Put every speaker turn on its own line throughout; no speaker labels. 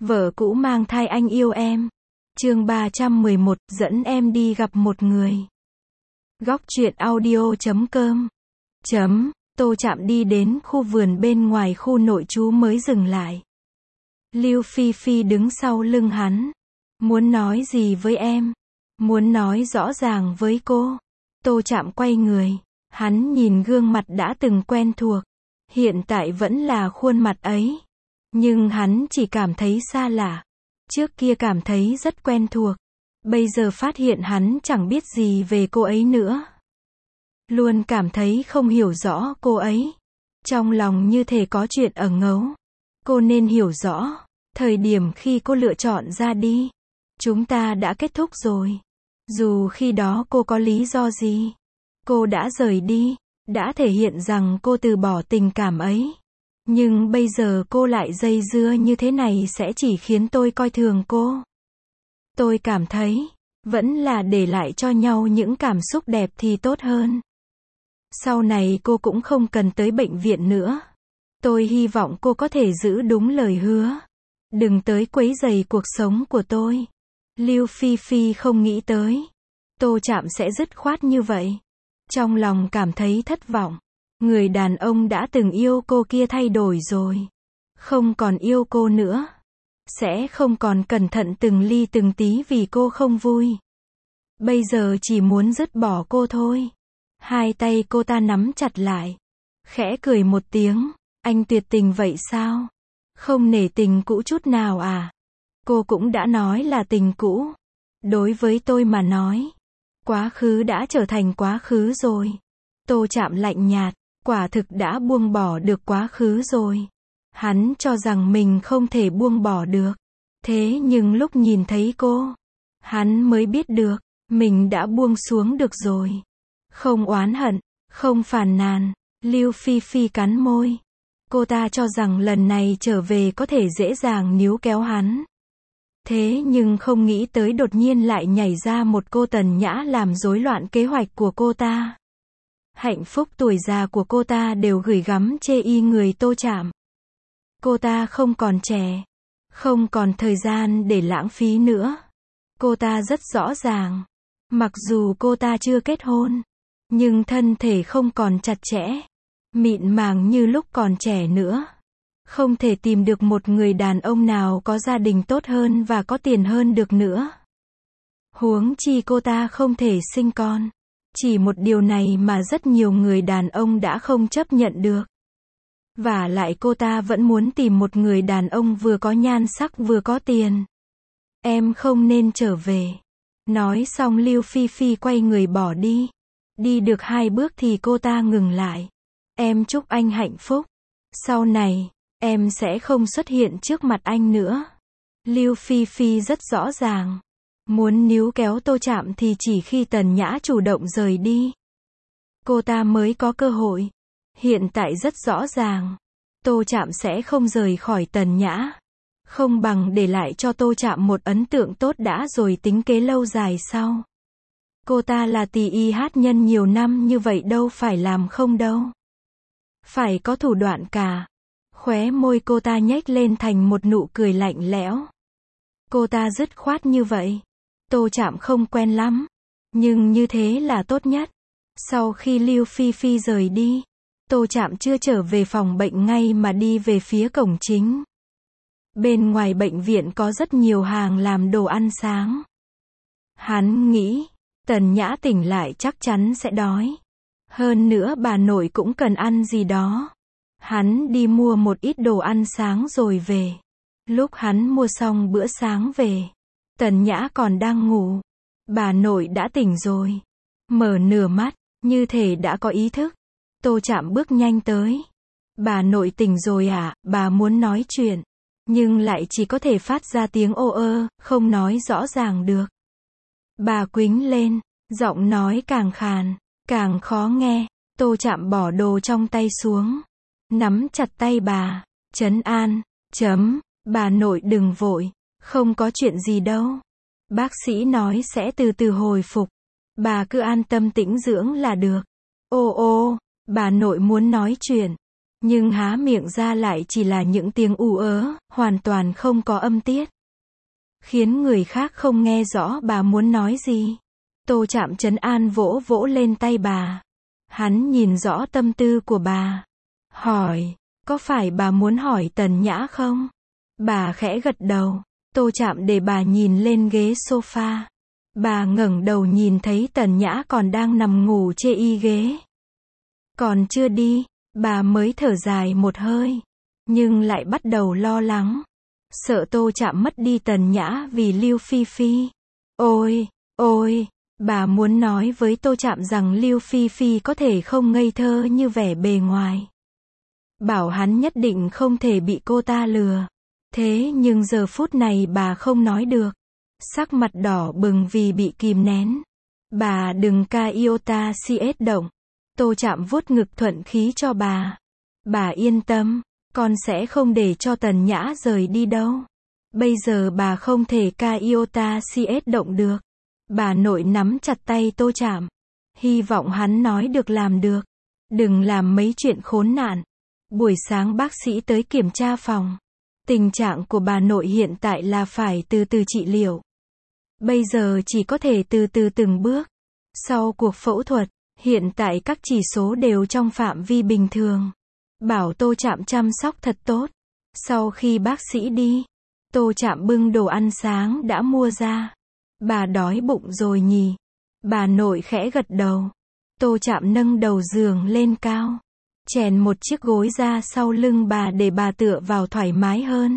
Vợ cũ mang thai anh yêu em. Chương 311, dẫn em đi gặp một người. Góc truyện audio.com. Tô Trạm đi đến khu vườn bên ngoài khu nội trú mới dừng lại. Lưu Phi Phi đứng sau lưng hắn. Muốn nói gì với em? Muốn nói rõ ràng với cô. Tô Trạm quay người. Hắn nhìn gương mặt đã từng quen thuộc. Hiện tại vẫn là khuôn mặt ấy. Nhưng hắn chỉ cảm thấy xa lạ. Trước kia cảm thấy rất quen thuộc. Bây giờ phát hiện hắn chẳng biết gì về cô ấy nữa. Luôn cảm thấy không hiểu rõ cô ấy. Trong lòng như thể có chuyện ẩn ngấu. Cô nên hiểu rõ. Thời điểm khi cô lựa chọn ra đi. Chúng ta đã kết thúc rồi. Dù khi đó cô có lý do gì. Cô đã rời đi. Đã thể hiện rằng cô từ bỏ tình cảm ấy. Nhưng bây giờ cô lại dây dưa như thế này sẽ chỉ khiến tôi coi thường cô. Tôi cảm thấy, vẫn là để lại cho nhau những cảm xúc đẹp thì tốt hơn. Sau này cô cũng không cần tới bệnh viện nữa. Tôi hy vọng cô có thể giữ đúng lời hứa. Đừng tới quấy rầy cuộc sống của tôi. Lưu Phi Phi không nghĩ tới. Tô Trạm sẽ dứt khoát như vậy. Trong lòng cảm thấy thất vọng. Người đàn ông đã từng yêu cô kia thay đổi rồi. Không còn yêu cô nữa. Sẽ không còn cẩn thận từng ly từng tí vì cô không vui. Bây giờ chỉ muốn dứt bỏ cô thôi. Hai tay cô ta nắm chặt lại. Khẽ cười một tiếng. Anh tuyệt tình vậy sao? Không nể tình cũ chút nào à? Cô cũng đã nói là tình cũ. Đối với tôi mà nói. Quá khứ đã trở thành quá khứ rồi. Tô Trạm lạnh nhạt. Quả thực đã buông bỏ được quá khứ rồi. Hắn cho rằng mình không thể buông bỏ được. Thế nhưng lúc nhìn thấy cô, hắn mới biết được, mình đã buông xuống được rồi. Không oán hận, không phàn nàn. Lưu Phi Phi cắn môi. Cô ta cho rằng lần này trở về có thể dễ dàng níu kéo hắn. Thế nhưng không nghĩ tới đột nhiên lại nhảy ra một cô Tần Nhã làm rối loạn kế hoạch của cô ta. Hạnh phúc tuổi già của cô ta đều gửi gắm chê y người Tô Trạm. Cô ta không còn trẻ. Không còn thời gian để lãng phí nữa. Cô ta rất rõ ràng. Mặc dù cô ta chưa kết hôn. Nhưng thân thể không còn chặt chẽ. Mịn màng như lúc còn trẻ nữa. Không thể tìm được một người đàn ông nào có gia đình tốt hơn và có tiền hơn được nữa. Huống chi cô ta không thể sinh con. Chỉ một điều này mà rất nhiều người đàn ông đã không chấp nhận được. Và lại cô ta vẫn muốn tìm một người đàn ông vừa có nhan sắc vừa có tiền. Em không nên trở về. Nói xong Lưu Phi Phi quay người bỏ đi. Đi được 2 bước thì cô ta ngừng lại. Em chúc anh hạnh phúc. Sau này, em sẽ không xuất hiện trước mặt anh nữa. Lưu Phi Phi rất rõ ràng. Muốn níu kéo Tô Trạm thì chỉ khi Tần Nhã chủ động rời đi. Cô ta mới có cơ hội. Hiện tại rất rõ ràng. Tô Trạm sẽ không rời khỏi Tần Nhã. Không bằng để lại cho Tô Trạm một ấn tượng tốt đã rồi tính kế lâu dài sau. Cô ta là tỷ y hát nhân nhiều năm như vậy đâu phải làm không đâu. Phải có thủ đoạn cả. Khóe môi cô ta nhếch lên thành một nụ cười lạnh lẽo. Cô ta dứt khoát như vậy. Tô Trạm không quen lắm. Nhưng như thế là tốt nhất. Sau khi Lưu Phi Phi rời đi, Tô Trạm chưa trở về phòng bệnh ngay mà đi về phía cổng chính. Bên ngoài bệnh viện có rất nhiều hàng làm đồ ăn sáng. Hắn nghĩ, Tần Nhã tỉnh lại chắc chắn sẽ đói. Hơn nữa bà nội cũng cần ăn gì đó. Hắn đi mua một ít đồ ăn sáng rồi về. Lúc hắn mua xong bữa sáng về, Tần Nhã còn đang ngủ. Bà nội đã tỉnh rồi. Mở nửa mắt, như thể đã có ý thức. Tô Trạm bước nhanh tới. Bà nội tỉnh rồi à? Bà muốn nói chuyện. Nhưng lại chỉ có thể phát ra tiếng ô ơ, không nói rõ ràng được. Bà quĩnh lên, giọng nói càng khàn, càng khó nghe. Tô Trạm bỏ đồ trong tay xuống. Nắm chặt tay bà, trấn an. Bà nội đừng vội. Không có chuyện gì đâu. Bác sĩ nói sẽ từ từ hồi phục. Bà cứ an tâm tĩnh dưỡng là được. Ô, bà nội muốn nói chuyện. Nhưng há miệng ra lại chỉ là những tiếng ù ớ, hoàn toàn không có âm tiết. Khiến người khác không nghe rõ bà muốn nói gì. Tô Trạm trấn an vỗ vỗ lên tay bà. Hắn nhìn rõ tâm tư của bà. Hỏi, có phải bà muốn hỏi Tần Nhã không? Bà khẽ gật đầu. Tô Trạm để bà nhìn lên ghế sofa. Bà ngẩng đầu nhìn thấy Tần Nhã còn đang nằm ngủ chê y ghế. Còn chưa đi, bà mới thở dài một hơi. Nhưng lại bắt đầu lo lắng. Sợ Tô Trạm mất đi Tần Nhã vì Lưu Phi Phi. Ôi, bà muốn nói với Tô Trạm rằng Lưu Phi Phi có thể không ngây thơ như vẻ bề ngoài. Bảo hắn nhất định không thể bị cô ta lừa. Thế nhưng giờ phút này bà không nói được. Sắc mặt đỏ bừng vì bị kìm nén. Bà đừng ca iota cs động. Tô Trạm vuốt ngực thuận khí cho bà. Bà yên tâm, con sẽ không để cho Tần Nhã rời đi đâu. Bây giờ bà không thể ca iota cs động được. Bà nội nắm chặt tay Tô Trạm. Hy vọng hắn nói được làm được. Đừng làm mấy chuyện khốn nạn. Buổi sáng bác sĩ tới kiểm tra phòng. Tình trạng của bà nội hiện tại là phải từ từ trị liệu. Bây giờ chỉ có thể từ từ từng bước. Sau cuộc phẫu thuật, hiện tại các chỉ số đều trong phạm vi bình thường. Bảo Tô Trạm chăm sóc thật tốt. Sau khi bác sĩ đi, Tô Trạm bưng đồ ăn sáng đã mua ra. Bà đói bụng rồi nhỉ? Bà nội khẽ gật đầu. Tô Trạm nâng đầu giường lên cao. Chèn một chiếc gối ra sau lưng bà để bà tựa vào thoải mái hơn.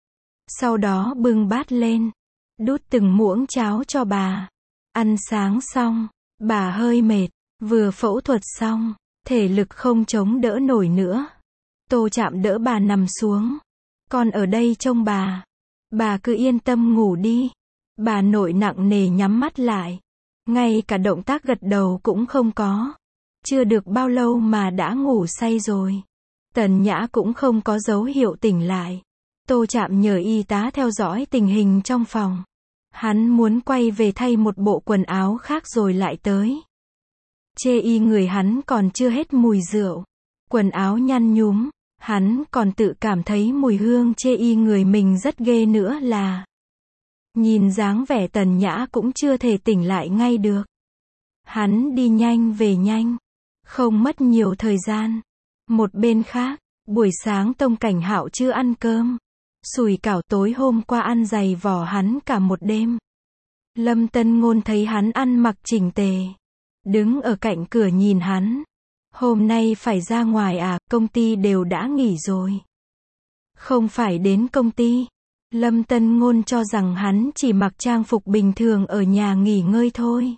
Sau đó bưng bát lên. Đút từng muỗng cháo cho bà. Ăn sáng xong, bà hơi mệt. Vừa phẫu thuật xong, thể lực không chống đỡ nổi nữa. Tô Trạm đỡ bà nằm xuống. Con ở đây trông bà. Bà cứ yên tâm ngủ đi. Bà nội nặng nề nhắm mắt lại. Ngay cả động tác gật đầu cũng không có. Chưa được bao lâu mà đã ngủ say rồi. Tần Nhã cũng không có dấu hiệu tỉnh lại. Tô Trạm nhờ y tá theo dõi tình hình trong phòng. Hắn muốn quay về thay một bộ quần áo khác rồi lại tới. Chê y người hắn còn chưa hết mùi rượu. Quần áo nhăn nhúm. Hắn còn tự cảm thấy mùi hương chê y người mình rất ghê nữa là. Nhìn dáng vẻ Tần Nhã cũng chưa thể tỉnh lại ngay được. Hắn đi nhanh về nhanh. Không mất nhiều thời gian. Một bên khác, buổi sáng Tông Cảnh Hạo chưa ăn cơm. Sủi cảo tối hôm qua ăn dày vò hắn cả một đêm. Lâm Tân Ngôn thấy hắn ăn mặc chỉnh tề. Đứng ở cạnh cửa nhìn hắn. Hôm nay phải ra ngoài à, công ty đều đã nghỉ rồi. Không phải đến công ty. Lâm Tân Ngôn cho rằng hắn chỉ mặc trang phục bình thường ở nhà nghỉ ngơi thôi.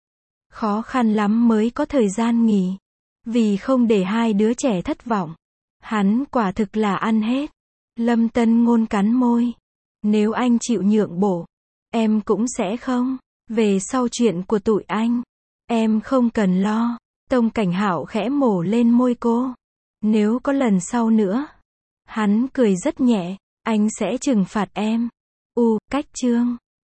Khó khăn lắm mới có thời gian nghỉ. Vì không để hai đứa trẻ thất vọng. Hắn quả thực là ăn hết. Lâm Tân Ngôn cắn môi. Nếu anh chịu nhượng bộ, em cũng sẽ không. Về sau chuyện của tụi anh, em không cần lo. Tông Cảnh Hạo khẽ mổ lên môi cô. Nếu có lần sau nữa. Hắn cười rất nhẹ. Anh sẽ trừng phạt em. Cách chương.